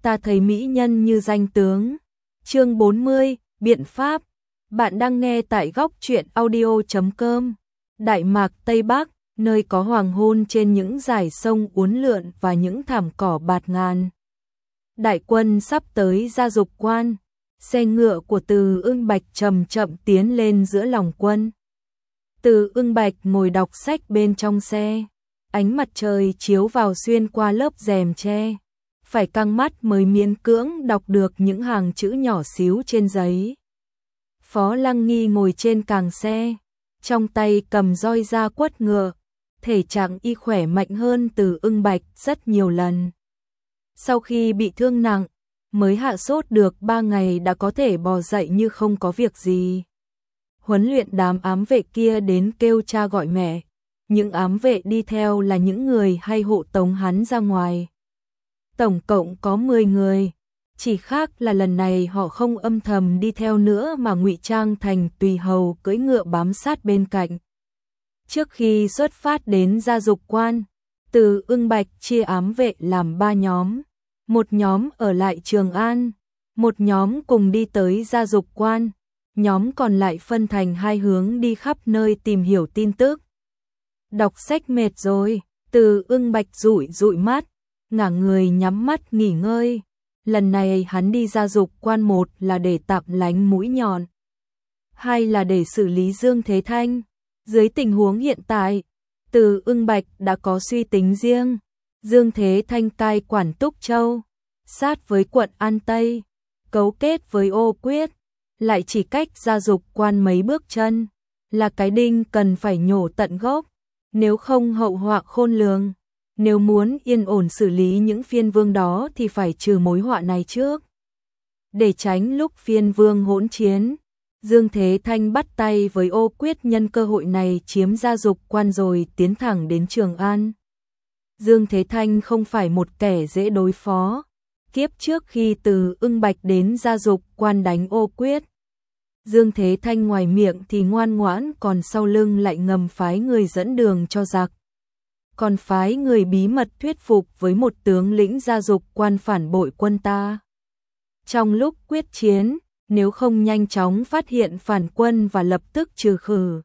ta thấy mỹ nhân như danh tướng. Chương 40, biện pháp. Bạn đang nghe tại góc truyện audio.com. Đại Mạc Tây Bắc, nơi có hoàng hôn trên những dải sông uốn lượn và những thảm cỏ bạt ngàn. Đại quân sắp tới Gia Dục Quan, xe ngựa của Từ Ưng Bạch chậm chậm tiến lên giữa lòng quân. Từ Ưng Bạch ngồi đọc sách bên trong xe, ánh mặt trời chiếu vào xuyên qua lớp rèm tre, phải căng mắt mới miễn cưỡng đọc được những hàng chữ nhỏ xíu trên giấy. Phó Lăng Nghi ngồi trên càng xe, trong tay cầm roi da quất ngựa, thể trạng y khỏe mạnh hơn Từ Ưng Bạch rất nhiều lần. Sau khi bị thương nặng, mới hạ sốt được 3 ngày đã có thể bò dậy như không có việc gì. Huấn luyện đám ám vệ kia đến kêu cha gọi mẹ, những ám vệ đi theo là những người hay hộ tống hắn ra ngoài. Tổng cộng có 10 người, chỉ khác là lần này họ không âm thầm đi theo nữa mà ngụy trang thành tùy hầu cưỡi ngựa bám sát bên cạnh. Trước khi xuất phát đến Gia Dục Quan, Từ Ưng Bạch chia ám vệ làm 3 nhóm, một nhóm ở lại Trường An, một nhóm cùng đi tới Gia Dục Quan, nhóm còn lại phân thành 2 hướng đi khắp nơi tìm hiểu tin tức. Đọc sách mệt rồi, Từ Ưng Bạch dụi dụi mắt, ngả người nhắm mắt nghỉ ngơi. Lần này hắn đi Gia Dục Quan, một là để tạm lánh mũi nhọn, hai là để xử lý Dương Thế Thanh. Dưới tình huống hiện tại, Từ Ưng Bạch đã có suy tính riêng. Dương Thế Thanh cai quản Túc Châu, sát với quận An Tây, cấu kết với Ô Quyết, lại chỉ cách Gia Dục Quan mấy bước chân, là cái đinh cần phải nhổ tận gốc, nếu không hậu họa khôn lường. Nếu muốn yên ổn xử lý những phiên vương đó thì phải trừ mối họa này trước. Để tránh lúc phiên vương hỗn chiến, Dương Thế Thanh bắt tay với Ô Quyết nhân cơ hội này chiếm Gia Dục Quan rồi tiến thẳng đến Trường An. Dương Thế Thanh không phải một kẻ dễ đối phó. Kiếp trước khi Từ Ưng Bạch đến Gia Dục Quan đánh Ô Quyết, Dương Thế Thanh ngoài miệng thì ngoan ngoãn, còn sau lưng lại ngầm phái người dẫn đường cho giặc, còn phái người bí mật thuyết phục với một tướng lĩnh Gia Dục Quan phản bội quân ta. Trong lúc quyết chiến, nếu không nhanh chóng phát hiện phản quân và lập tức trừ khử,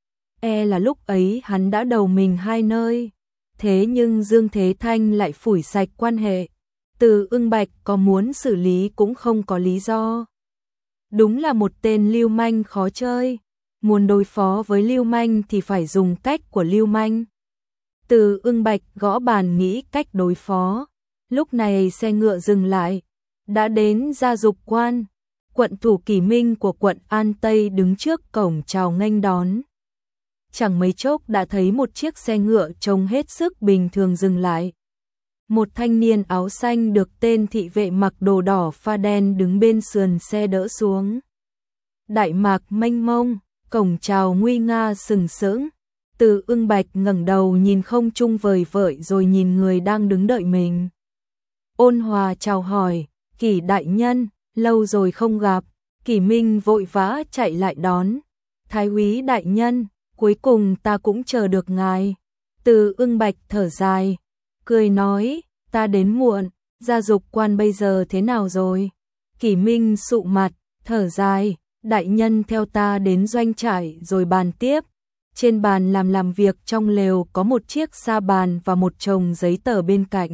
là lúc ấy hắn đã đầu mình 2 nơi. Thế nhưng Dương Thế Thanh lại phủi sạch quan hệ, Từ Ưng Bạch có muốn xử lý cũng không có lý do. Đúng là một tên lưu manh khó chơi, muốn đối phó với lưu manh thì phải dùng cách của lưu manh. Từ Ưng Bạch gõ bàn nghĩ cách đối phó. Lúc này xe ngựa dừng lại, đã đến Gia Dục Quan. Quận thủ Kỳ Minh của quận An Tây đứng trước cổng chào nghênh đón. Chẳng mấy chốc đã thấy một chiếc xe ngựa trông hết sức bình thường dừng lại. Một thanh niên áo xanh được tên thị vệ mặc đồ đỏ pha đen đứng bên sườn xe đỡ xuống. Đại Mạc mênh mông, cổng chào nguy nga sừng sững. Từ Ưng Bạch ngẩng đầu nhìn không trung vời vợi rồi nhìn người đang đứng đợi mình. Ôn hòa chào hỏi, Kỷ đại nhân, lâu rồi không gặp. Kỷ Minh vội vã chạy lại đón. Thái úy đại nhân, cuối cùng ta cũng chờ được ngài. Từ Ưng Bạch thở dài, cười nói, ta đến muộn, Gia Dục Quan bây giờ thế nào rồi? Kỷ Minh sụ mặt, thở dài, đại nhân theo ta đến doanh trại rồi bàn tiếp. Trên bàn làm việc trong lều có một chiếc sa bàn và một chồng giấy tờ bên cạnh.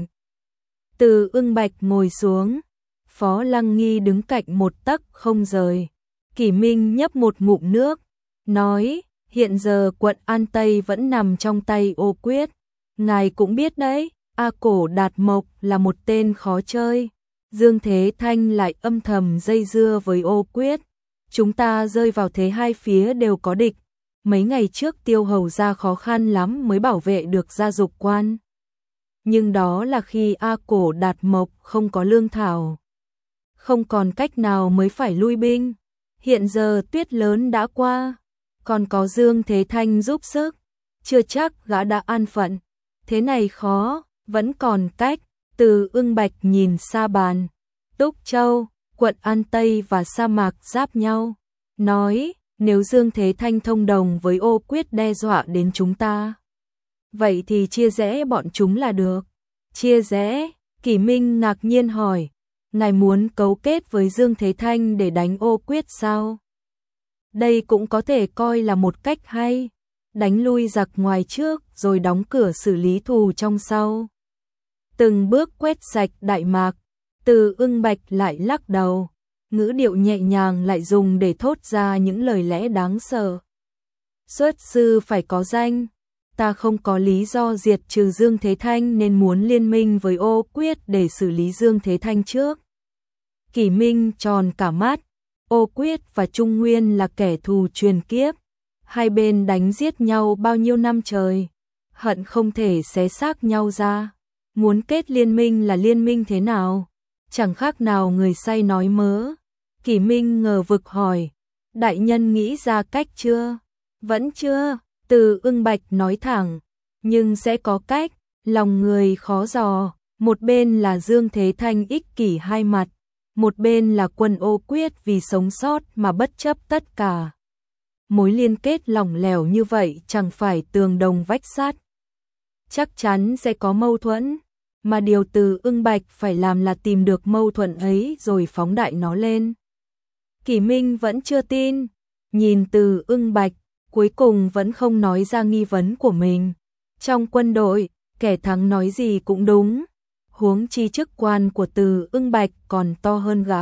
Từ Ưng Bạch ngồi xuống, Phó Lăng Nghi đứng cạnh một tấc không rời. Kỷ Minh nhấp một ngụm nước, nói, hiện giờ quận An Tây vẫn nằm trong tay Ô Quyết. Ngài cũng biết đấy, A Cổ Đạt Mộc là một tên khó chơi. Dương Thế Thanh lại âm thầm dây dưa với Ô Quyết. Chúng ta rơi vào thế hai phía đều có địch. Mấy ngày trước Tiêu Hầu ra khó khăn lắm mới bảo vệ được Gia Dục Quan. Nhưng đó là khi A Cổ Đạt Mộc không có lương thảo, không còn cách nào mới phải lui binh. Hiện giờ tuyết lớn đã qua, còn có Dương Thế Thanh giúp sức, chưa chắc gã đã an phận. Thế này khó, vẫn còn cách. Từ Ưng Bạch nhìn sa bàn, Túc Châu, quận An Tây và sa mạc giáp nhau, nói, nếu Dương Thế Thanh thông đồng với Ô Quyết đe dọa đến chúng ta, vậy thì chia rẽ bọn chúng là được. Chia rẽ? Kỷ Minh ngạc nhiên hỏi, ngài muốn cấu kết với Dương Thế Thanh để đánh Ô Quyết sao? Đây cũng có thể coi là một cách hay, đánh lui giặc ngoài trước rồi đóng cửa xử lý thù trong sau. Từng bước quét sạch Đại Mạc, Từ Ưng Bạch lại lắc đầu, ngữ điệu nhẹ nhàng lại dùng để thốt ra những lời lẽ đáng sợ. Xuất sư phải có danh, ta không có lý do diệt trừ Dương Thế Thanh nên muốn liên minh với Ô Quyết để xử lý Dương Thế Thanh trước. Kỷ Minh tròn cả mắt, Ô Quyết và Trung Nguyên là kẻ thù truyền kiếp, hai bên đánh giết nhau bao nhiêu năm trời, hận không thể xé xác nhau ra. Muốn kết liên minh là liên minh thế nào? Chẳng khác nào người say nói mớ. Kỷ Minh ngờ vực hỏi, đại nhân nghĩ ra cách chưa? Vẫn chưa, Từ Ưng Bạch nói thẳng, nhưng sẽ có cách, lòng người khó dò, một bên là Dương Thế Thanh ích kỷ hai mặt, một bên là quân Ô Quyết vì sống sót mà bất chấp tất cả. Mối liên kết lỏng lẻo như vậy chẳng phải tường đồng vách sắt. Chắc chắn sẽ có mâu thuẫn, mà điều Từ Ưng Bạch phải làm là tìm được mâu thuẫn ấy rồi phóng đại nó lên. Kỷ Minh vẫn chưa tin, nhìn Từ Ưng Bạch, cuối cùng vẫn không nói ra nghi vấn của mình. Trong quân đội, kẻ thắng nói gì cũng đúng, huống chi chức quan của Từ Ưng Bạch còn to hơn gã.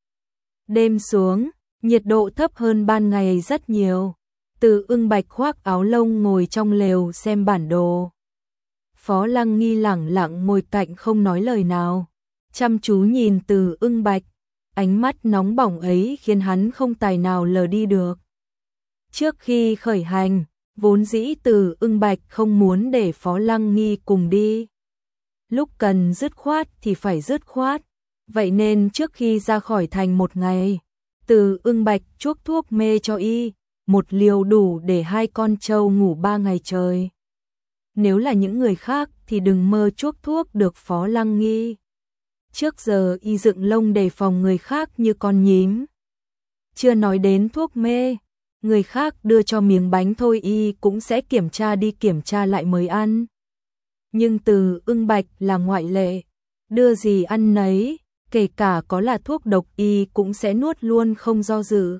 Đêm xuống, nhiệt độ thấp hơn ban ngày rất nhiều. Từ Ưng Bạch khoác áo lông ngồi trong lều xem bản đồ. Phó Lăng Nghi lẳng lặng ngồi cạnh không nói lời nào, chăm chú nhìn Từ Ưng Bạch, ánh mắt nóng bỏng ấy khiến hắn không tài nào lờ đi được. Trước khi khởi hành, vốn dĩ Từ Ưng Bạch không muốn để Phó Lăng Nghi cùng đi. Lúc cần dứt khoát thì phải dứt khoát, vậy nên trước khi ra khỏi thành một ngày, Từ Ưng Bạch chuốc thuốc mê cho y, một liều đủ để hai con trâu ngủ 3 ngày trời. Nếu là những người khác thì đừng mơ chuốc thuốc được Phó Lăng Nghi. Trước giờ y dựng lông đề phòng người khác như con nhím. Chưa nói đến thuốc mê, người khác đưa cho miếng bánh thôi y cũng sẽ kiểm tra đi kiểm tra lại mới ăn. Nhưng Từ Ưng Bạch là ngoại lệ, đưa gì ăn nấy, kể cả có là thuốc độc y cũng sẽ nuốt luôn không do dự.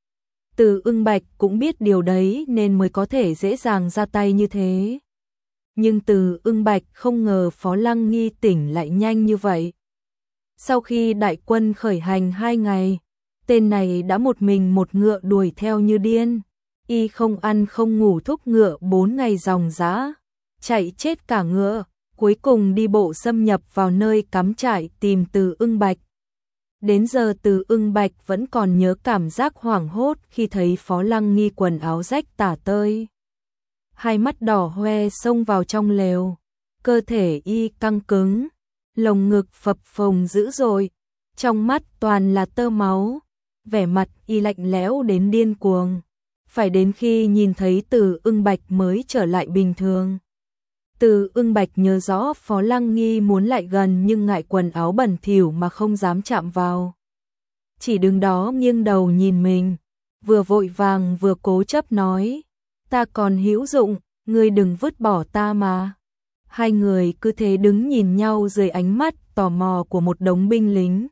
Từ Ưng Bạch cũng biết điều đấy nên mới có thể dễ dàng ra tay như thế. Nhưng Từ Ưng Bạch không ngờ Phó Lăng Nghi tỉnh lại nhanh như vậy. Sau khi đại quân khởi hành 2 ngày, tên này đã một mình một ngựa đuổi theo như điên. Y không ăn không ngủ thúc ngựa 4 ngày ròng rã, chạy chết cả ngựa, cuối cùng đi bộ xâm nhập vào nơi cắm trại tìm Từ Ưng Bạch. Đến giờ Từ Ưng Bạch vẫn còn nhớ cảm giác hoảng hốt khi thấy Phó Lăng Nghi quần áo rách tả tơi. Hai mắt đỏ hoe xông vào trong lều, cơ thể y căng cứng, lồng ngực phập phồng dữ dội, trong mắt toàn là tơ máu, vẻ mặt y lạnh lẽo đến điên cuồng. Phải đến khi nhìn thấy Từ Ưng Bạch mới trở lại bình thường. Từ Ưng Bạch nhớ rõ Phó Lăng Nghi muốn lại gần nhưng ngại quần áo bẩn thỉu mà không dám chạm vào. Chỉ đứng đó nghiêng đầu nhìn mình, vừa vội vàng vừa cố chấp nói, ta còn hữu dụng, ngươi đừng vứt bỏ ta mà. Hai người cứ thế đứng nhìn nhau dưới ánh mắt tò mò của một đống binh lính.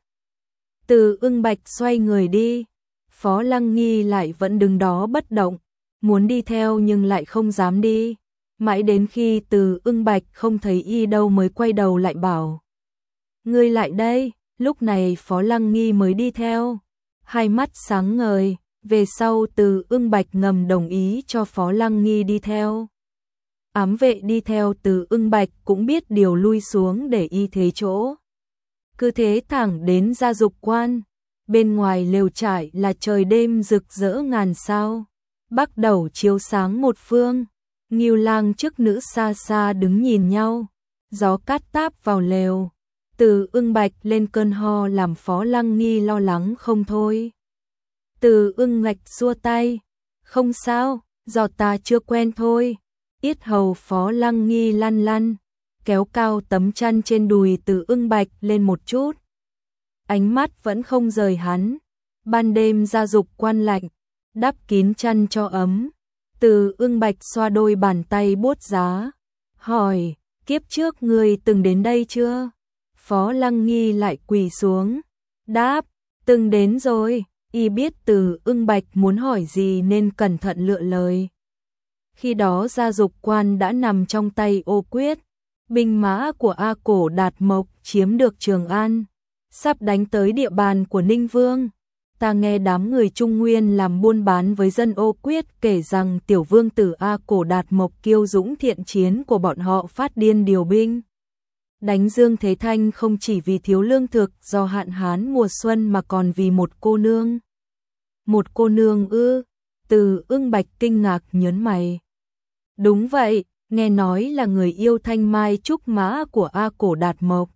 Từ Ưng Bạch xoay người đi, Phó Lăng Nghi lại vẫn đứng đó bất động, muốn đi theo nhưng lại không dám đi. Mãi đến khi Từ Ưng Bạch không thấy y đâu mới quay đầu lại bảo, ngươi lại đây. Lúc này Phó Lăng Nghi mới đi theo, hai mắt sáng ngời. Về sau Từ Ưng Bạch ngầm đồng ý cho Phó Lăng Nghi đi theo. Ám vệ đi theo Từ Ưng Bạch cũng biết điều lui xuống để y thế chỗ. Cứ thế thẳng đến Gia Dục Quan, bên ngoài lều trại là trời đêm rực rỡ ngàn sao, bắc đầu chiếu sáng một phương. Ngưu Lang chức nữ xa xa đứng nhìn nhau, gió cát táp vào lều. Từ Ưng Bạch lên cơn ho làm Phó Lăng Nghi lo lắng không thôi. Từ Ưng Bạch xua tay, không sao, do ta chưa quen thôi. Yết hầu Phó Lăng Nghi lăn lăn, kéo cao tấm chăn trên đùi Từ Ưng Bạch lên một chút. Ánh mắt vẫn không rời hắn. Ban đêm Gia Dục Quan lạnh, đắp kín chăn cho ấm. Từ Ưng Bạch xoa đôi bàn tay buốt giá, hỏi, kiếp trước ngươi từng đến đây chưa? Phó Lăng Nghi lại quỳ xuống, đáp, từng đến rồi. Y biết Từ Ưng Bạch muốn hỏi gì nên cẩn thận lựa lời. Khi đó Gia Dục Quan đã nằm trong tay Ô Quyết, binh mã của A Cổ Đạt Mộc chiếm được Trường An, sắp đánh tới địa bàn của Ninh Vương. Ta nghe đám người Trung Nguyên làm buôn bán với dân Ô Quyết kể rằng tiểu vương tử A Cổ Đạt Mộc kiêu dũng thiện chiến của bọn họ phát điên điều binh đánh Dương Thế Thanh không chỉ vì thiếu lương thực do hạn hán mùa xuân mà còn vì một cô nương. Một cô nương ư? Từ Ưng Bạch kinh ngạc nhớn mày. Đúng vậy, nghe nói là người yêu thanh mai trúc mã của A Cổ Đạt Mộc.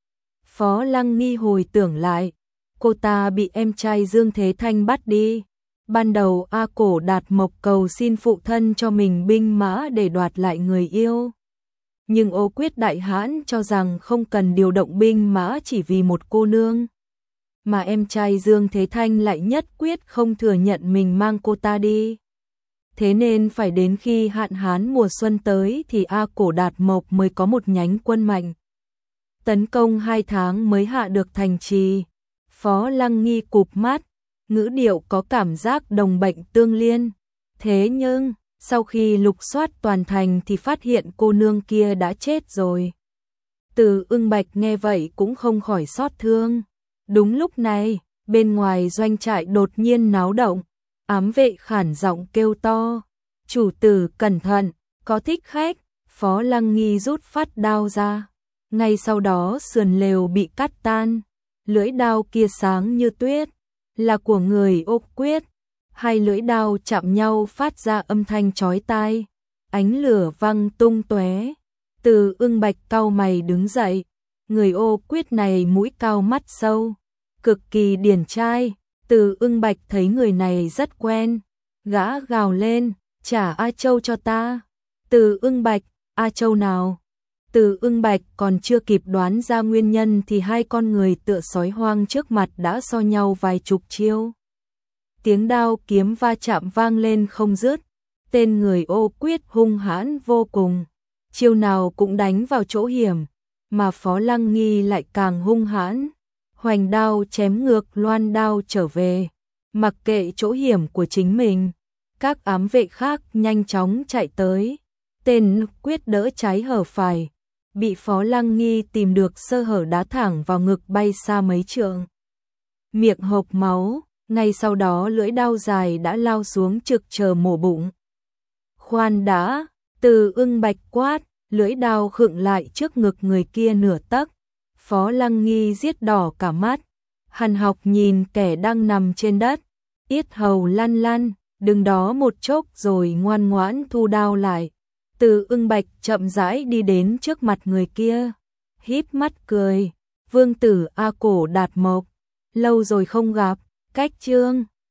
Phó Lăng Nghi hồi tưởng lại, cô ta bị em trai Dương Thế Thanh bắt đi. Ban đầu A Cổ Đạt Mộc cầu xin phụ thân cho mình binh mã để đoạt lại người yêu. Nhưng Ô Quyết đại hãn cho rằng không cần điều động binh mã chỉ vì một cô nương. Mà em trai Dương Thế Thanh lại nhất quyết không thừa nhận mình mang cô ta đi. Thế nên phải đến khi hạn hán mùa xuân tới thì A Cổ Đạt Mộc mới có một nhánh quân mạnh. Tấn công 2 tháng mới hạ được thành trì. Phó Lăng Nghi cụp mắt, ngữ điệu có cảm giác đồng bệnh tương liên. Thế nhưng, sau khi lục soát toàn thành thì phát hiện cô nương kia đã chết rồi. Từ Ưng Bạch nghe vậy cũng không khỏi xót thương. Đúng lúc này, bên ngoài doanh trại đột nhiên náo động, ám vệ khản giọng kêu to. Chủ tử cẩn thận, có thích khách. Phó Lăng Nghi rút phát đao ra. Ngay sau đó sườn lều bị cắt tan. Lưỡi đao kia sáng như tuyết, là của người Ô Quyết. Hai lưỡi đao chạm nhau phát ra âm thanh chói tai, ánh lửa văng tung tóe. Từ Ưng Bạch cau mày đứng dậy, người Ô Quyết này mũi cao mắt sâu, cực kỳ điển trai. Từ Ưng Bạch thấy người này rất quen, gã gào lên, trả A Châu cho ta. Từ Ưng Bạch, A Châu nào? Từ Ưng Bạch còn chưa kịp đoán ra nguyên nhân thì hai con người tựa sói hoang trước mặt đã so nhau vài chục chiêu. Tiếng đao kiếm va chạm vang lên không dứt, tên người Ô Quyết hung hãn vô cùng, chiêu nào cũng đánh vào chỗ hiểm, mà Phó Lăng Nghi lại càng hung hãn, hoành đao chém ngược loan đao trở về, mặc kệ chỗ hiểm của chính mình. Các ám vệ khác nhanh chóng chạy tới, tên Quyết đỡ trái hở phải, bị Phó Lăng Nghi tìm được sơ hở đá thẳng vào ngực bay xa mấy trượng. Miệng hộc máu, ngay sau đó lưỡi đao dài đã lao xuống trực chờ mổ bụng. Khoan đã, Từ Ưng Bạch quát, lưỡi đao khựng lại trước ngực người kia nửa tấc. Phó Lăng Nghi giết đỏ cả mắt, hằn học nhìn kẻ đang nằm trên đất, yết hầu lăn lăn, đứng đó một chốc rồi ngoan ngoãn thu đao lại. Từ Ưng Bạch chậm rãi đi đến trước mặt người kia, híp mắt cười, vương tử A Cổ Đạt Mộc, lâu rồi không gặp, cách chương